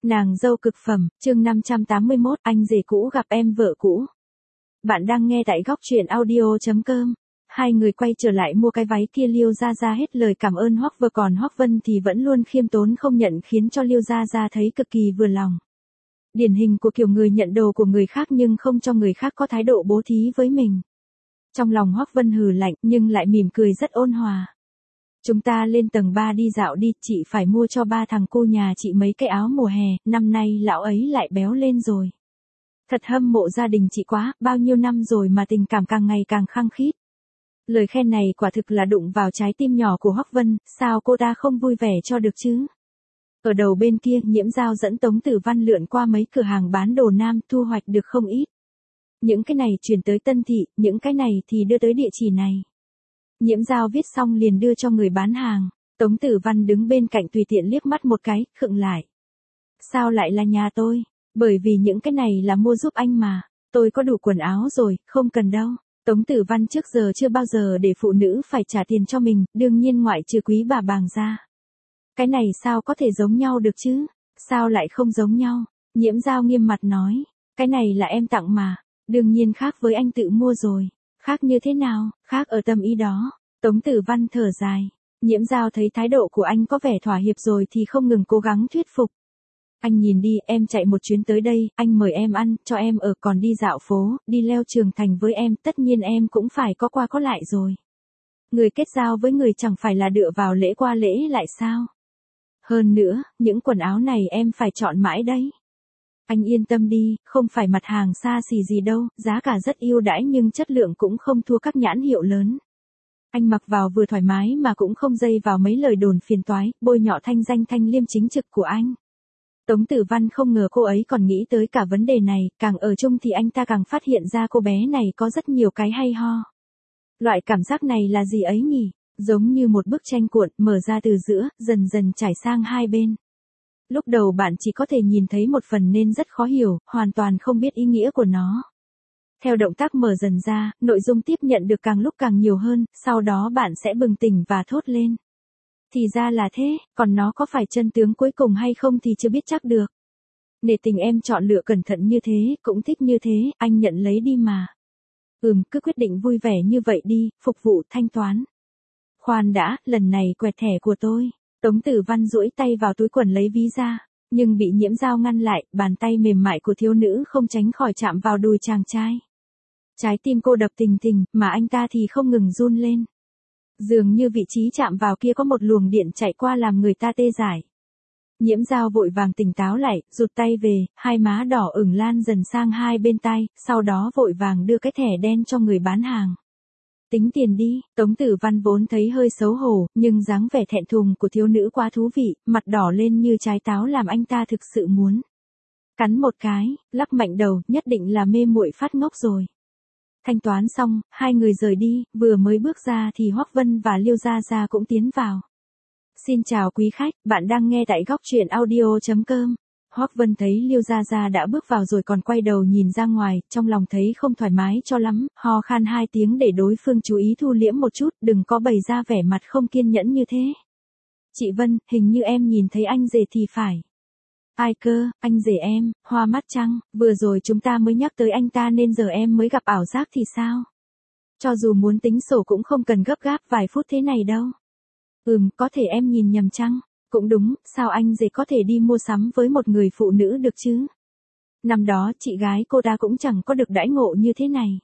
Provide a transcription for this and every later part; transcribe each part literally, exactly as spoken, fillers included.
Nàng dâu cực phẩm, chương năm trăm tám mươi mốt, anh rể cũ gặp em vợ cũ. Bạn đang nghe tại góc truyện audio chấm com. Hai người quay trở lại mua cái váy kia, Liêu Gia Gia hết lời cảm ơn Hoắc Vân, còn Hoắc Vân thì vẫn luôn khiêm tốn không nhận, khiến cho Liêu Gia Gia thấy cực kỳ vừa lòng. Điển hình của kiểu người nhận đồ của người khác nhưng không cho người khác có thái độ bố thí với mình. Trong lòng Hoắc Vân hừ lạnh nhưng lại mỉm cười rất ôn hòa. Chúng ta lên tầng ba đi dạo đi, chị phải mua cho ba thằng cô nhà chị mấy cái áo mùa hè, năm nay lão ấy lại béo lên rồi. Thật hâm mộ gia đình chị quá, bao nhiêu năm rồi mà tình cảm càng ngày càng khăng khít. Lời khen này quả thực là đụng vào trái tim nhỏ của Hoắc Vân, sao cô ta không vui vẻ cho được chứ? Ở đầu bên kia, Nhiễm Giao dẫn Tống Tử Văn lượn qua mấy cửa hàng bán đồ nam, thu hoạch được không ít. Những cái này chuyển tới Tân Thị, những cái này thì đưa tới địa chỉ này. Nhiễm Giao viết xong liền đưa cho người bán hàng. Tống Tử Văn đứng bên cạnh tùy tiện liếc mắt một cái, khựng lại. Sao lại là nhà tôi? Bởi vì những cái này là mua giúp anh mà. Tôi có đủ quần áo rồi, không cần đâu. Tống Tử Văn trước giờ chưa bao giờ để phụ nữ phải trả tiền cho mình, đương nhiên ngoại trừ quý bà bàng ra. Cái này sao có thể giống nhau được chứ? Sao lại không giống nhau? Nhiễm Giao nghiêm mặt nói. Cái này là em tặng mà. Đương nhiên khác với anh tự mua rồi. Khác như thế nào? Khác ở tâm ý đó. Tống Tử Văn thở dài. Nhiễm Giao thấy thái độ của anh có vẻ thỏa hiệp rồi thì không ngừng cố gắng thuyết phục. Anh nhìn đi, em chạy một chuyến tới đây, anh mời em ăn, cho em ở, còn đi dạo phố, đi leo Trường Thành với em, tất nhiên em cũng phải có qua có lại rồi. Người kết giao với người chẳng phải là dựa vào lễ qua lễ lại sao? Hơn nữa, những quần áo này em phải chọn mãi đấy. Anh yên tâm đi, không phải mặt hàng xa xỉ gì đâu, giá cả rất ưu đãi nhưng chất lượng cũng không thua các nhãn hiệu lớn. Anh mặc vào vừa thoải mái mà cũng không dây vào mấy lời đồn phiền toái, bôi nhọ thanh danh thanh liêm chính trực của anh. Tống Tử Văn không ngờ cô ấy còn nghĩ tới cả vấn đề này, càng ở chung thì anh ta càng phát hiện ra cô bé này có rất nhiều cái hay ho. Loại cảm giác này là gì ấy nhỉ? Giống như một bức tranh cuộn, mở ra từ giữa, dần dần trải sang hai bên. Lúc đầu bạn chỉ có thể nhìn thấy một phần nên rất khó hiểu, hoàn toàn không biết ý nghĩa của nó. Theo động tác mở dần ra, nội dung tiếp nhận được càng lúc càng nhiều hơn, sau đó bạn sẽ bừng tỉnh và thốt lên. Thì ra là thế, còn nó có phải chân tướng cuối cùng hay không thì chưa biết chắc được. Nể tình em chọn lựa cẩn thận như thế, cũng thích như thế, anh nhận lấy đi mà. Ừm, cứ quyết định vui vẻ như vậy đi, phục vụ thanh toán. Khoan đã, lần này quẹt thẻ của tôi. Tống Tử Văn duỗi tay vào túi quần lấy ví ra, nhưng bị Nhiễm Giao ngăn lại, bàn tay mềm mại của thiếu nữ không tránh khỏi chạm vào đùi chàng trai. Trái tim cô đập thình thình, mà anh ta thì không ngừng run lên. Dường như vị trí chạm vào kia có một luồng điện chạy qua làm người ta tê dại. Nhiễm Giao vội vàng tỉnh táo lại, rụt tay về, hai má đỏ ửng lan dần sang hai bên tay, sau đó vội vàng đưa cái thẻ đen cho người bán hàng. Tính tiền đi, Tống Tử Văn vốn thấy hơi xấu hổ, nhưng dáng vẻ thẹn thùng của thiếu nữ quá thú vị, mặt đỏ lên như trái táo làm anh ta thực sự muốn cắn một cái, lắc mạnh đầu, nhất định là mê muội phát ngốc rồi. Thanh toán xong, hai người rời đi, vừa mới bước ra thì Hoắc Vân và Liêu Gia Gia cũng tiến vào. Xin chào quý khách, bạn đang nghe tại góc truyện audio chấm com. Hoắc Vân thấy Liêu Gia Gia đã bước vào rồi còn quay đầu nhìn ra ngoài, trong lòng thấy không thoải mái cho lắm, ho khan hai tiếng để đối phương chú ý thu liễm một chút, đừng có bày ra vẻ mặt không kiên nhẫn như thế. Chị Vân, hình như em nhìn thấy anh rể thì phải. Ai cơ, anh rể em, hoa mắt chăng, vừa rồi chúng ta mới nhắc tới anh ta nên giờ em mới gặp ảo giác thì sao? Cho dù muốn tính sổ cũng không cần gấp gáp vài phút thế này đâu. Ừm, có thể em nhìn nhầm chăng? Cũng đúng, sao anh rể có thể đi mua sắm với một người phụ nữ được chứ? Năm đó chị gái cô ta cũng chẳng có được đãi ngộ như thế này.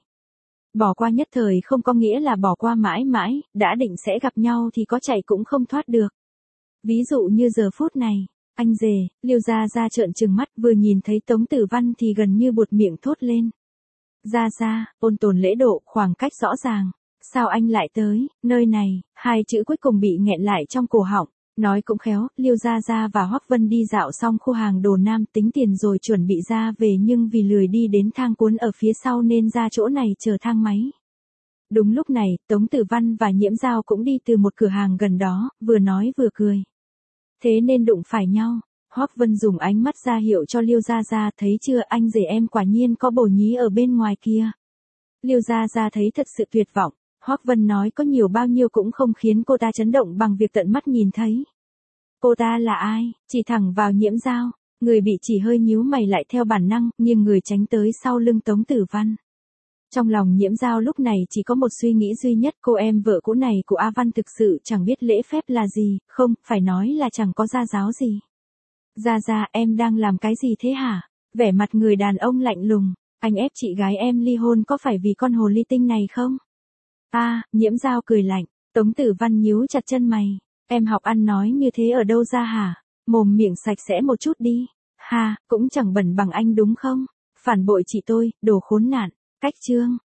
Bỏ qua nhất thời không có nghĩa là bỏ qua mãi mãi, đã định sẽ gặp nhau thì có chạy cũng không thoát được. Ví dụ như giờ phút này. Anh rể, Liêu Gia Gia trợn trừng mắt, vừa nhìn thấy Tống Tử Văn thì gần như buột miệng thốt lên. Gia Gia, ôn tồn lễ độ, khoảng cách rõ ràng. Sao anh lại tới, nơi này, hai chữ cuối cùng bị nghẹn lại trong cổ họng. Nói cũng khéo, Liêu Gia Gia và Hoắc Vân đi dạo xong khu hàng đồ nam tính tiền rồi chuẩn bị ra về nhưng vì lười đi đến thang cuốn ở phía sau nên ra chỗ này chờ thang máy. Đúng lúc này, Tống Tử Văn và Nhiễm Giao cũng đi từ một cửa hàng gần đó, vừa nói vừa cười. Thế nên đụng phải nhau, Hoắc Vân dùng ánh mắt ra hiệu cho Liêu Gia Gia, thấy chưa, anh rể em quả nhiên có bồ nhí ở bên ngoài kia. Liêu Gia Gia thấy thật sự tuyệt vọng, Hoắc Vân nói có nhiều bao nhiêu cũng không khiến cô ta chấn động bằng việc tận mắt nhìn thấy. Cô ta là ai, chỉ thẳng vào Nhiễm Giao, Người bị chỉ hơi nhíu mày lại theo bản năng, nghiêng người tránh tới sau lưng Tống Tử Văn. Trong lòng Nhiễm Giao lúc này chỉ có một suy nghĩ duy nhất, cô em vợ cũ này của A Văn thực sự chẳng biết lễ phép là gì, không, phải nói là chẳng có gia giáo gì. Gia Gia, em đang làm cái gì thế hả? Vẻ mặt người đàn ông lạnh lùng, anh ép chị gái em ly hôn có phải vì con hồ ly tinh này không? A, à, Nhiễm Giao cười lạnh, Tống Tử Văn nhíu chặt chân mày, em học ăn nói như thế ở đâu ra hả? Mồm miệng sạch sẽ một chút đi. Ha, cũng chẳng bẩn bằng anh đúng không? Phản bội chị tôi, đồ khốn nạn. Cách chương.